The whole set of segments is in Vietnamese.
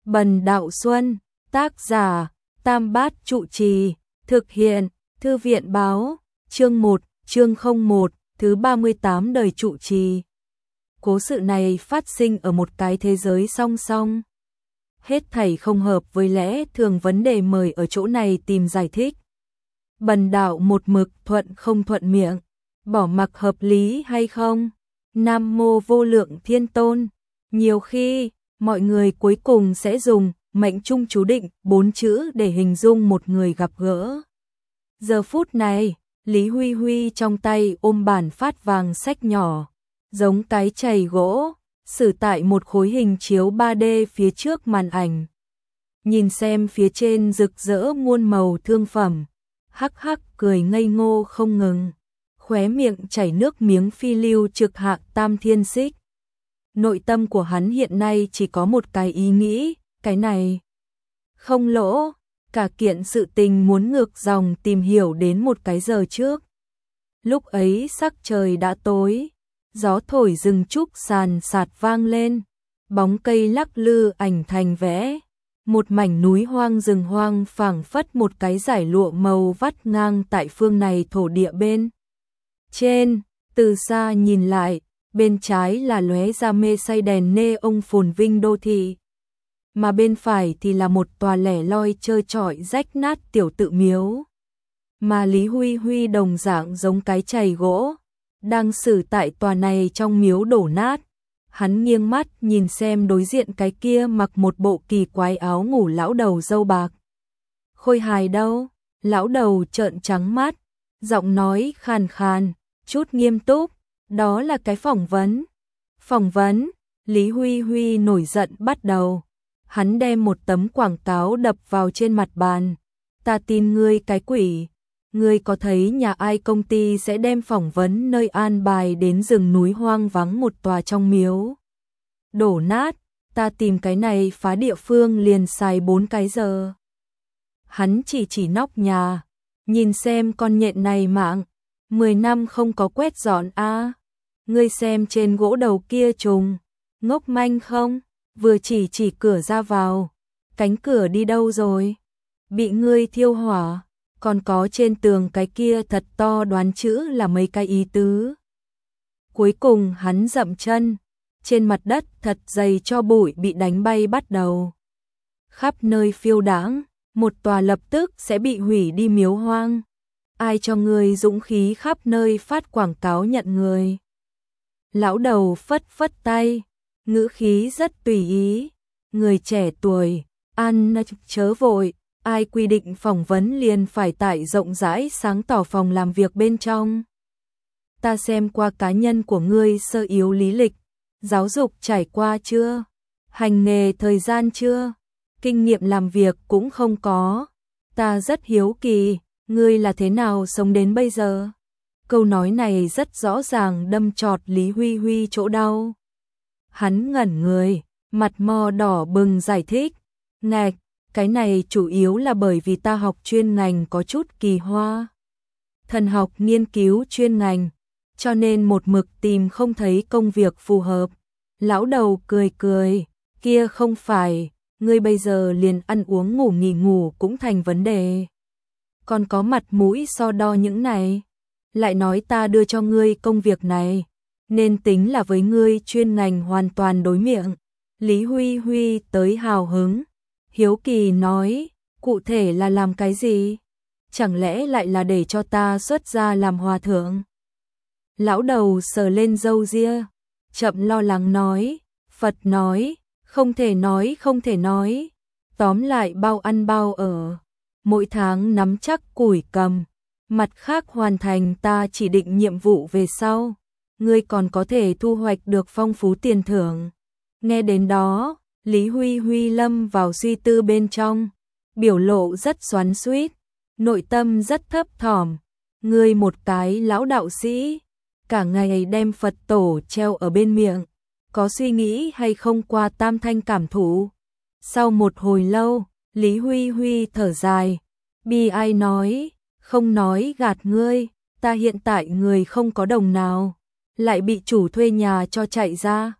Bần Đạo Xuân, tác giả, Tam Bát Trụ Trì, thực hiện, Thư viện báo, chương 1, chương 01, thứ 38 đời trụ trì. Cố sự này phát sinh ở một cái thế giới song song. Hết thảy không hợp với lẽ thường, vấn đề mời ở chỗ này tìm giải thích. Bần đạo một mực thuận không thuận miệng, bỏ mặc hợp lý hay không? Nam mô vô lượng thiên tôn. Nhiều khi, mọi người cuối cùng sẽ dùng mệnh trung chú định 4 chữ để hình dung một người gặp gỡ. Giờ phút này, Lý Huy Huy trong tay ôm bản phát vàng sách nhỏ, giống cái chày gỗ, xử tại một khối hình chiếu 3D phía trước màn ảnh. Nhìn xem phía trên rực rỡ muôn màu thương phẩm, hắc hắc cười ngây ngô không ngừng, khóe miệng chảy nước miếng phi lưu trực hạ tam thiên xích. Nội tâm của hắn hiện nay chỉ có một cái ý nghĩ, cái này không lỗ, cả kiện sự tình muốn ngược dòng tìm hiểu đến một cái giờ trước. Lúc ấy sắc trời đã tối, gió thổi rừng trúc sàn sạt vang lên, bóng cây lắc lư ảnh thành vẽ, một mảnh núi hoang rừng hoang phảng phất một cái dải lụa màu vắt ngang tại phương này thổ địa bên trên. Từ xa nhìn lại, bên trái là lóe ra mê say đèn neon phồn vinh đô thị, mà bên phải thì là một tòa lẻ loi trơ trọi rách nát tiểu tự miếu. Mà Lý Huy Huy đồng dạng giống cái chày gỗ, đang xử tại tòa này trong miếu đổ nát. Hắn nghiêng mắt nhìn xem đối diện cái kia mặc một bộ kỳ quái áo ngủ lão đầu râu bạc. Khôi hài đâu? Lão đầu trợn trắng mắt, giọng nói khàn khàn, chút nghiêm túc, đó là cái phỏng vấn. Phỏng vấn? Lý Huy Huy nổi giận bắt đầu. Hắn đem một tấm quảng cáo đập vào trên mặt bàn. Ta tin ngươi cái quỷ. Ngươi có thấy nhà ai công ty sẽ đem phỏng vấn nơi an bài đến rừng núi hoang vắng một tòa trong miếu đổ nát? Ta tìm cái này phá địa phương liền xài 4 cái giờ. Hắn chỉ nóc nhà, nhìn xem con nhện này mạng 10 năm không có quét dọn a. Ngươi xem trên gỗ đầu kia trùng, ngốc manh không? Vừa chỉ cửa ra vào, cánh cửa đi đâu rồi? Bị ngươi thiêu hỏa. Còn có trên tường cái kia thật to đoán chữ là mấy cái ý tứ. Cuối cùng hắn dậm chân, trên mặt đất thật dày cho bụi bị đánh bay bắt đầu. Khắp nơi phiêu đãng, một tòa lập tức sẽ bị hủy đi miếu hoang. Ai cho ngươi dũng khí khắp nơi phát quảng cáo nhận người? Lão đầu phất phất tay, ngữ khí rất tùy ý. Người trẻ tuổi, ăn chớ vội. Ai quy định phỏng vấn liền phải tại rộng rãi sáng tỏ phòng làm việc bên trong? Ta xem qua cá nhân của ngươi sơ yếu lý lịch, giáo dục trải qua chưa? Hành nghề thời gian chưa? Kinh nghiệm làm việc cũng không có. Ta rất hiếu kỳ, ngươi là thế nào sống đến bây giờ? Câu nói này rất rõ ràng đâm chọt Lý Huy Huy chỗ đau. Hắn ngẩn người, mặt mo đỏ bừng giải thích. Ngạch, cái này chủ yếu là bởi vì ta học chuyên ngành có chút kỳ hoa. Thần học nghiên cứu chuyên ngành, cho nên một mực tìm không thấy công việc phù hợp. Lão đầu cười cười, kia không phải, ngươi bây giờ liền ăn uống ngủ nghỉ ngủ cũng thành vấn đề. Còn có mặt mũi so đo những này, lại nói ta đưa cho ngươi công việc này, nên tính là với ngươi chuyên ngành hoàn toàn đối miệng. Lý Huy Huy tới hào hứng, hiếu kỳ nói, cụ thể là làm cái gì? Chẳng lẽ lại là để cho ta xuất gia làm hòa thượng? Lão đầu sờ lên râu ria, chậm lo lắng nói, Phật nói, không thể nói. Tóm lại bao ăn bao ở, mỗi tháng nắm chắc củi cầm, mặt khác hoàn thành ta chỉ định nhiệm vụ về sau, ngươi còn có thể thu hoạch được phong phú tiền thưởng. Nghe đến đó, Lý Huy Huy lâm vào suy tư bên trong, biểu lộ rất xoắn xuýt, nội tâm rất thấp thỏm. Ngươi một cái lão đạo sĩ, cả ngày đem Phật tổ treo ở bên miệng, có suy nghĩ hay không qua tam thanh cảm thụ? Sau một hồi lâu, Lý Huy Huy thở dài, bi ai nói, không nói gạt ngươi, ta hiện tại người không có đồng nào, lại bị chủ thuê nhà cho chạy ra.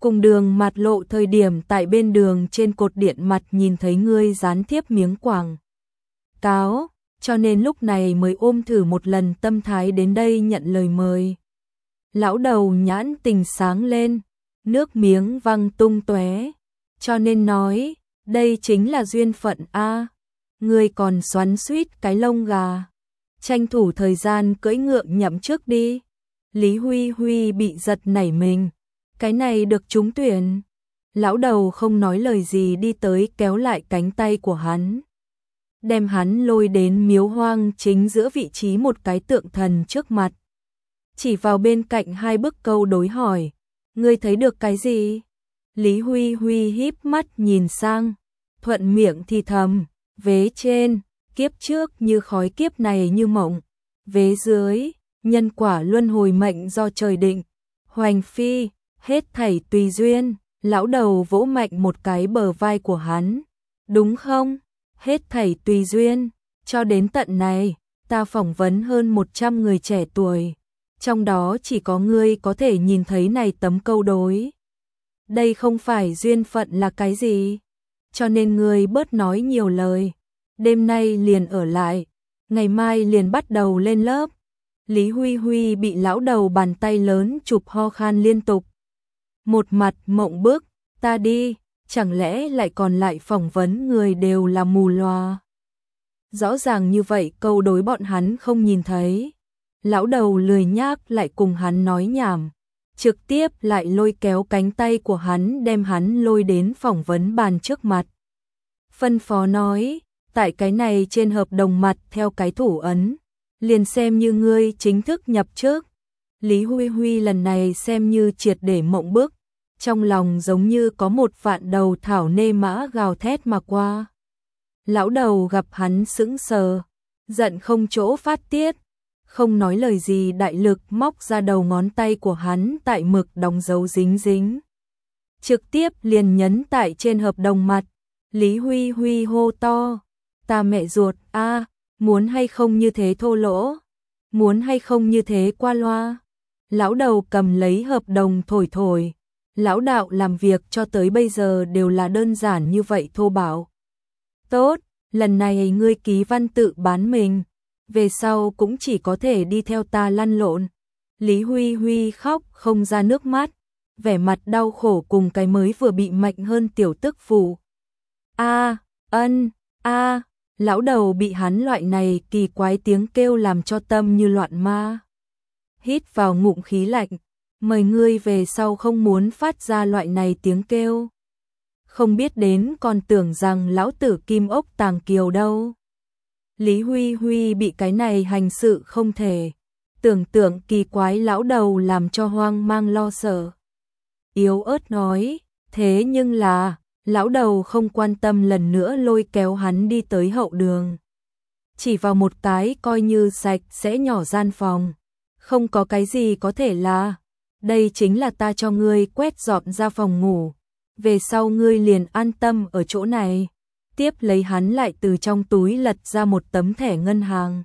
Cùng đường mặt lộ thời điểm tại bên đường trên cột điện mặt nhìn thấy ngươi dán tiếp miếng quảng cáo, cho nên lúc này mới ôm thử một lần tâm thái đến đây nhận lời mời. Lão đầu nhãn tình sáng lên, nước miếng văng tung tóe, cho nên nói, đây chính là duyên phận a. Ngươi còn xoắn xuýt cái lông gà, tranh thủ thời gian cưỡi ngựa nhậm trước đi. Lý Huy Huy bị giật nảy mình, cái này được trúng tuyển. Lão đầu không nói lời gì đi tới kéo lại cánh tay của hắn, đem hắn lôi đến miếu hoang chính giữa vị trí một cái tượng thần trước mặt. Chỉ vào bên cạnh hai bức câu đối hỏi, ngươi thấy được cái gì? Lý Huy Huy híp mắt nhìn sang, thuận miệng thì thầm, vế trên, kiếp trước như khói, kiếp này như mộng. Vế dưới, nhân quả luân hồi, mệnh do trời định. Hoành phi, hết thảy tùy duyên. Lão đầu vỗ mạnh một cái bờ vai của hắn. Đúng không? Hết thảy tùy duyên. Cho đến tận này, ta phỏng vấn hơn 100 người trẻ tuổi. Trong đó chỉ có ngươi có thể nhìn thấy này tấm câu đối. Đây không phải duyên phận là cái gì? Cho nên ngươi bớt nói nhiều lời. Đêm nay liền ở lại, ngày mai liền bắt đầu lên lớp. Lý Huy Huy bị lão đầu bàn tay lớn chụp ho khan liên tục. Một mặt mộng bức, ta đi, chẳng lẽ lại còn lại phỏng vấn người đều là mù loà. Rõ ràng như vậy câu đối bọn hắn không nhìn thấy. Lão đầu lười nhác lại cùng hắn nói nhảm, trực tiếp lại lôi kéo cánh tay của hắn đem hắn lôi đến phỏng vấn bàn trước mặt. Phân phó nói, tại cái này trên hợp đồng mặt theo cái thủ ấn, liền xem như ngươi chính thức nhập chức. Lý Huy Huy lần này xem như triệt để mộng bức, trong lòng giống như có một vạn đầu thảo nê mã gào thét mà qua. Lão đầu gặp hắn sững sờ, giận không chỗ phát tiết, không nói lời gì đại lực móc ra đầu ngón tay của hắn tại mực đóng dấu dính dính. Trực tiếp liền nhấn tại trên hợp đồng mặt. Lý Huy Huy hô to, ta mẹ ruột a, muốn hay không như thế thô lỗ, muốn hay không như thế qua loa. Lão đầu cầm lấy hợp đồng thổi thổi, lão đạo làm việc cho tới bây giờ đều là đơn giản như vậy thô bạo. Tốt, lần này ngươi ký văn tự bán mình, về sau cũng chỉ có thể đi theo ta lăn lộn. Lý Huy Huy khóc không ra nước mắt, vẻ mặt đau khổ cùng cái mới vừa bị mạnh hơn tiểu tức phụ. A, lão đầu bị hắn loại này kỳ quái tiếng kêu làm cho tâm như loạn ma. Hít vào ngụm khí lạnh, mời ngươi về sau không muốn phát ra loại này tiếng kêu. Không biết đến còn tưởng rằng lão tử kim ốc tàng kiều đâu. Lý Huy Huy bị cái này hành sự không thể tưởng tượng kỳ quái lão đầu làm cho hoang mang lo sợ. Yếu ớt nói, thế nhưng là, lão đầu không quan tâm lần nữa lôi kéo hắn đi tới hậu đường. Chỉ vào một cái coi như sạch sẽ nhỏ gian phòng. Không có cái gì có thể là, đây chính là ta cho ngươi quét dọn ra phòng ngủ. Về sau ngươi liền an tâm ở chỗ này. Tiếp lấy hắn lại từ trong túi lật ra một tấm thẻ ngân hàng.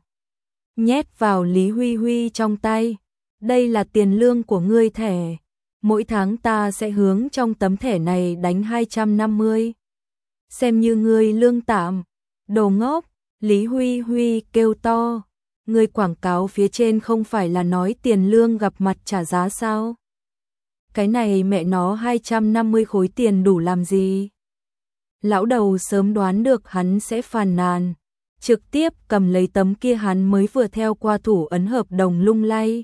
Nhét vào Lý Huy Huy trong tay. Đây là tiền lương của ngươi thẻ. Mỗi tháng ta sẽ hướng trong tấm thẻ này đánh 250. Xem như ngươi lương tạm. Đồ ngốc, Lý Huy Huy kêu to. Ngươi quảng cáo phía trên không phải là nói tiền lương gặp mặt trả giá sao? Cái này mẹ nó 250 khối tiền đủ làm gì? Lão đầu sớm đoán được hắn sẽ phàn nàn, trực tiếp cầm lấy tấm kia hắn mới vừa theo qua thủ ấn hợp đồng lung lay.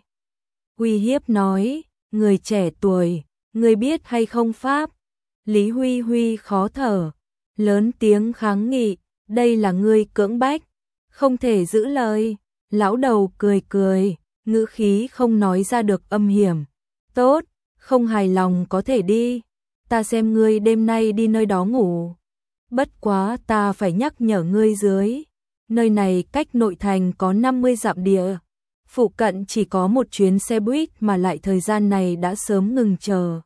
Uy hiếp nói, người trẻ tuổi, người biết hay không pháp? Lý Huy Huy khó thở, lớn tiếng kháng nghị, đây là ngươi cưỡng bách, không thể giữ lời. Lão đầu cười cười, ngữ khí không nói ra được âm hiểm. Tốt, không hài lòng có thể đi, ta xem ngươi đêm nay đi nơi đó ngủ. Bất quá ta phải nhắc nhở ngươi dưới, nơi này cách nội thành có 50 dặm địa, phụ cận chỉ có một chuyến xe buýt mà lại thời gian này đã sớm ngừng chờ.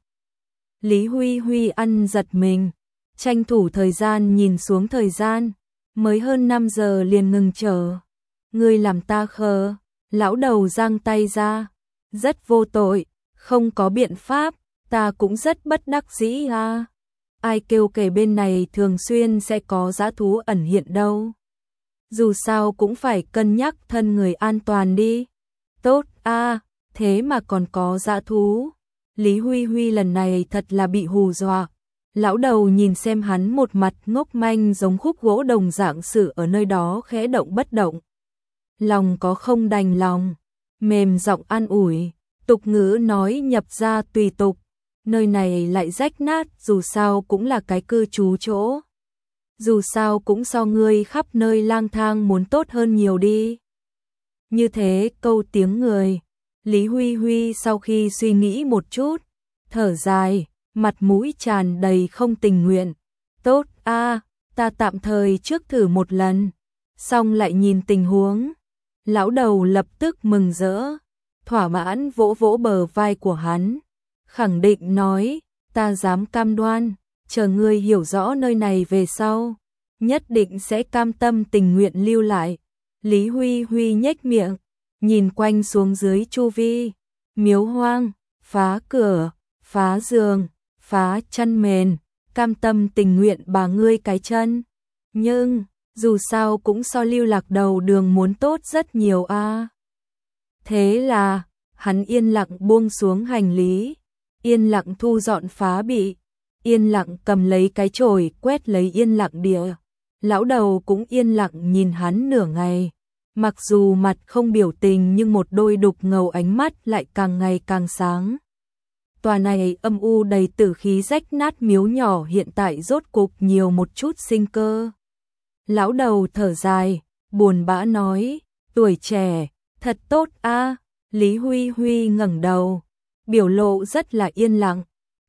Lý Huy Huy ăn giật mình, tranh thủ thời gian nhìn xuống thời gian, mới hơn 5 giờ liền ngừng chờ. Ngươi làm ta khờ, lão đầu giang tay ra, rất vô tội, không có biện pháp, ta cũng rất bất đắc dĩ à. Ai kêu kể bên này thường xuyên sẽ có dã thú ẩn hiện đâu. Dù sao cũng phải cân nhắc thân người an toàn đi. Tốt à, thế mà còn có dã thú. Lý Huy Huy lần này thật là bị hù dọa. Lão đầu nhìn xem hắn một mặt ngốc manh giống khúc gỗ đồng dạng sự ở nơi đó khẽ động bất động. Lòng có không đành lòng, mềm giọng an ủi, tục ngữ nói nhập ra tùy tục, nơi này lại rách nát dù sao cũng là cái cư trú chỗ. Dù sao cũng so ngươi khắp nơi lang thang muốn tốt hơn nhiều đi. Như thế câu tiếng người, Lý Huy Huy sau khi suy nghĩ một chút, thở dài, mặt mũi tràn đầy không tình nguyện. Tốt a, ta tạm thời trước thử một lần, xong lại nhìn tình huống. Lão đầu lập tức mừng rỡ, thỏa mãn vỗ vỗ bờ vai của hắn, khẳng định nói, ta dám cam đoan, chờ ngươi hiểu rõ nơi này về sau, nhất định sẽ cam tâm tình nguyện lưu lại. Lý Huy Huy nhếch miệng, nhìn quanh xuống dưới chu vi, miếu hoang, phá cửa, phá giường, phá chăn mền, cam tâm tình nguyện bà ngươi cái chân. Nhưng, dù sao cũng so lưu lạc đầu đường muốn tốt rất nhiều a. Thế là, hắn yên lặng buông xuống hành lý, yên lặng thu dọn phá bị, yên lặng cầm lấy cái chổi quét lấy yên lặng địa. Lão đầu cũng yên lặng nhìn hắn nửa ngày, mặc dù mặt không biểu tình nhưng một đôi đục ngầu ánh mắt lại càng ngày càng sáng. Tòa này âm u đầy tử khí rách nát miếu nhỏ hiện tại rốt cục nhiều một chút sinh cơ. Lão đầu thở dài, buồn bã nói, tuổi trẻ, thật tốt a. Lý Huy Huy ngẩng đầu, biểu lộ rất là yên lặng.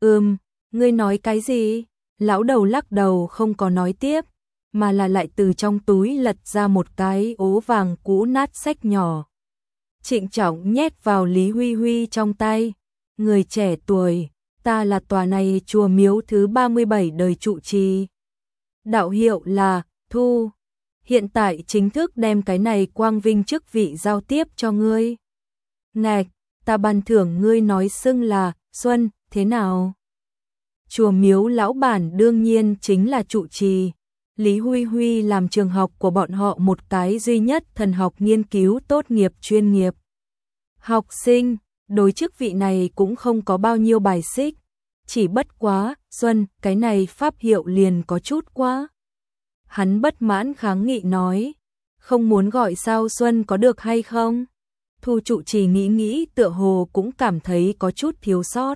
Ngươi nói cái gì? Lão đầu lắc đầu không có nói tiếp, mà là lại từ trong túi lật ra một cái ố vàng cũ nát sách nhỏ. Trịnh trọng nhét vào Lý Huy Huy trong tay. Người trẻ tuổi, ta là tòa này chùa miếu thứ 37 đời trụ trì. Đạo hiệu là Thu. Hiện tại chính thức đem cái này quang vinh chức vị giao tiếp cho ngươi. Ngạch, ta ban thưởng ngươi nói xưng là Xuân, thế nào? Chùa miếu lão bản đương nhiên chính là trụ trì. Lý Huy Huy làm trường học của bọn họ một cái duy nhất thần học nghiên cứu tốt nghiệp chuyên nghiệp. Học sinh, đối chức vị này cũng không có bao nhiêu bài xích. Chỉ bất quá, Xuân, cái này pháp hiệu liền có chút quá. Hắn bất mãn kháng nghị nói, không muốn gọi sao Xuân có được hay không? Thu trụ trì nghĩ tựa hồ cũng cảm thấy có chút thiếu sót.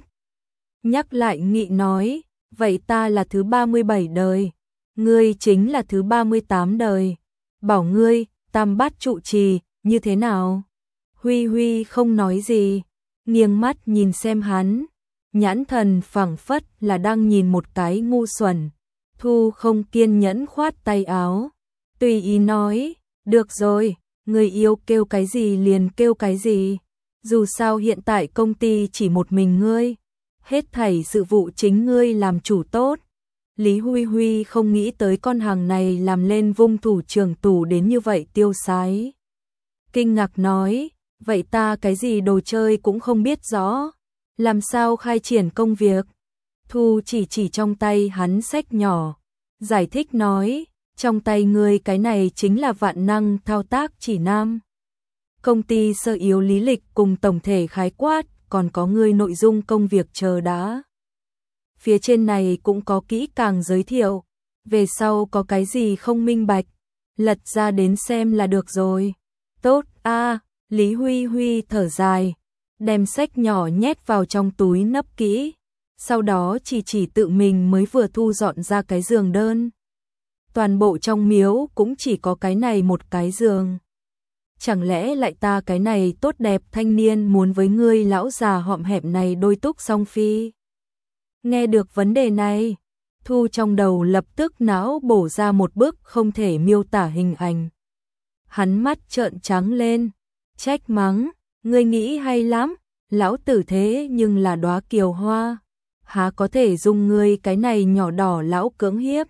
Nhắc lại nghị nói, vậy ta là thứ 37 đời, ngươi chính là thứ 38 đời. Bảo ngươi, tam bát trụ trì, như thế nào? Huy Huy không nói gì, nghiêng mắt nhìn xem hắn, nhãn thần phảng phất là đang nhìn một cái ngu xuẩn. Thu không kiên nhẫn khoát tay áo, tùy ý nói, được rồi, người yêu kêu cái gì liền kêu cái gì. Dù sao hiện tại công ty chỉ một mình ngươi, hết thảy sự vụ chính ngươi làm chủ tốt. Lý Huy Huy không nghĩ tới con hàng này làm lên vung thủ trưởng tủ đến như vậy tiêu sái. Kinh ngạc nói, vậy ta cái gì đồ chơi cũng không biết rõ, làm sao khai triển công việc? Thu chỉ trong tay hắn sách nhỏ, giải thích nói, trong tay ngươi cái này chính là vạn năng thao tác chỉ nam. Công ty sơ yếu lý lịch cùng tổng thể khái quát, còn có ngươi nội dung công việc chờ đã. Phía trên này cũng có kỹ càng giới thiệu, về sau có cái gì không minh bạch, lật ra đến xem là được rồi. Tốt a. Lý Huy Huy thở dài, đem sách nhỏ nhét vào trong túi nấp kỹ, sau đó chỉ tự mình mới vừa thu dọn ra cái giường đơn. Toàn bộ trong miếu cũng chỉ có cái này một cái giường. Chẳng lẽ lại ta cái này tốt đẹp thanh niên muốn với ngươi lão già hõm hẹm này đôi túc song phi? Nghe được vấn đề này, Thu trong đầu lập tức não bổ ra một bức không thể miêu tả hình ảnh. Hắn mắt trợn trắng lên, trách mắng, ngươi nghĩ hay lắm, lão tử thế nhưng là đóa kiều hoa, há có thể dùng ngươi cái này nhỏ đỏ lão cưỡng hiếp.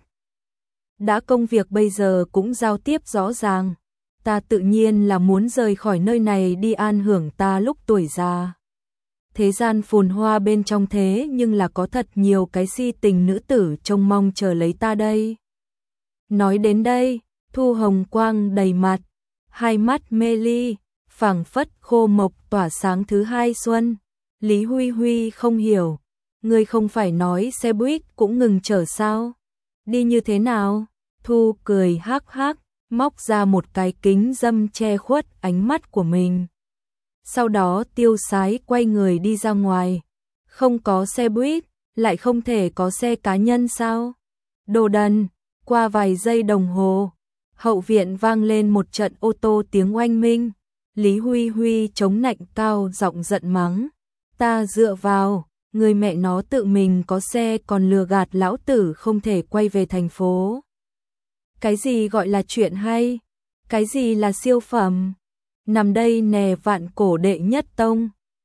Đã công việc bây giờ cũng giao tiếp rõ ràng, ta tự nhiên là muốn rời khỏi nơi này đi an hưởng ta lúc tuổi già. Thế gian phồn hoa bên trong thế nhưng là có thật nhiều cái si tình nữ tử trông mong chờ lấy ta đây. Nói đến đây, Thu Hồng quang đầy mặt, hai mắt mê ly, phảng phất khô mộc tỏa sáng thứ hai xuân. Lý Huy Huy không hiểu, ngươi không phải nói xe buýt cũng ngừng chở sao? Đi như thế nào? Thu cười hắc hắc, móc ra một cái kính dâm che khuất ánh mắt của mình. Sau đó tiêu sái quay người đi ra ngoài. Không có xe buýt, lại không thể có xe cá nhân sao? Đồ đần, qua vài giây đồng hồ, hậu viện vang lên một trận ô tô tiếng oanh minh. Lý Huy Huy chống nạnh cao giọng giận mắng. Ta dựa vào, người mẹ nó tự mình có xe còn lừa gạt lão tử không thể quay về thành phố. Cái gì gọi là chuyện hay? Cái gì là siêu phẩm? Nằm đây nè vạn cổ đệ nhất tông,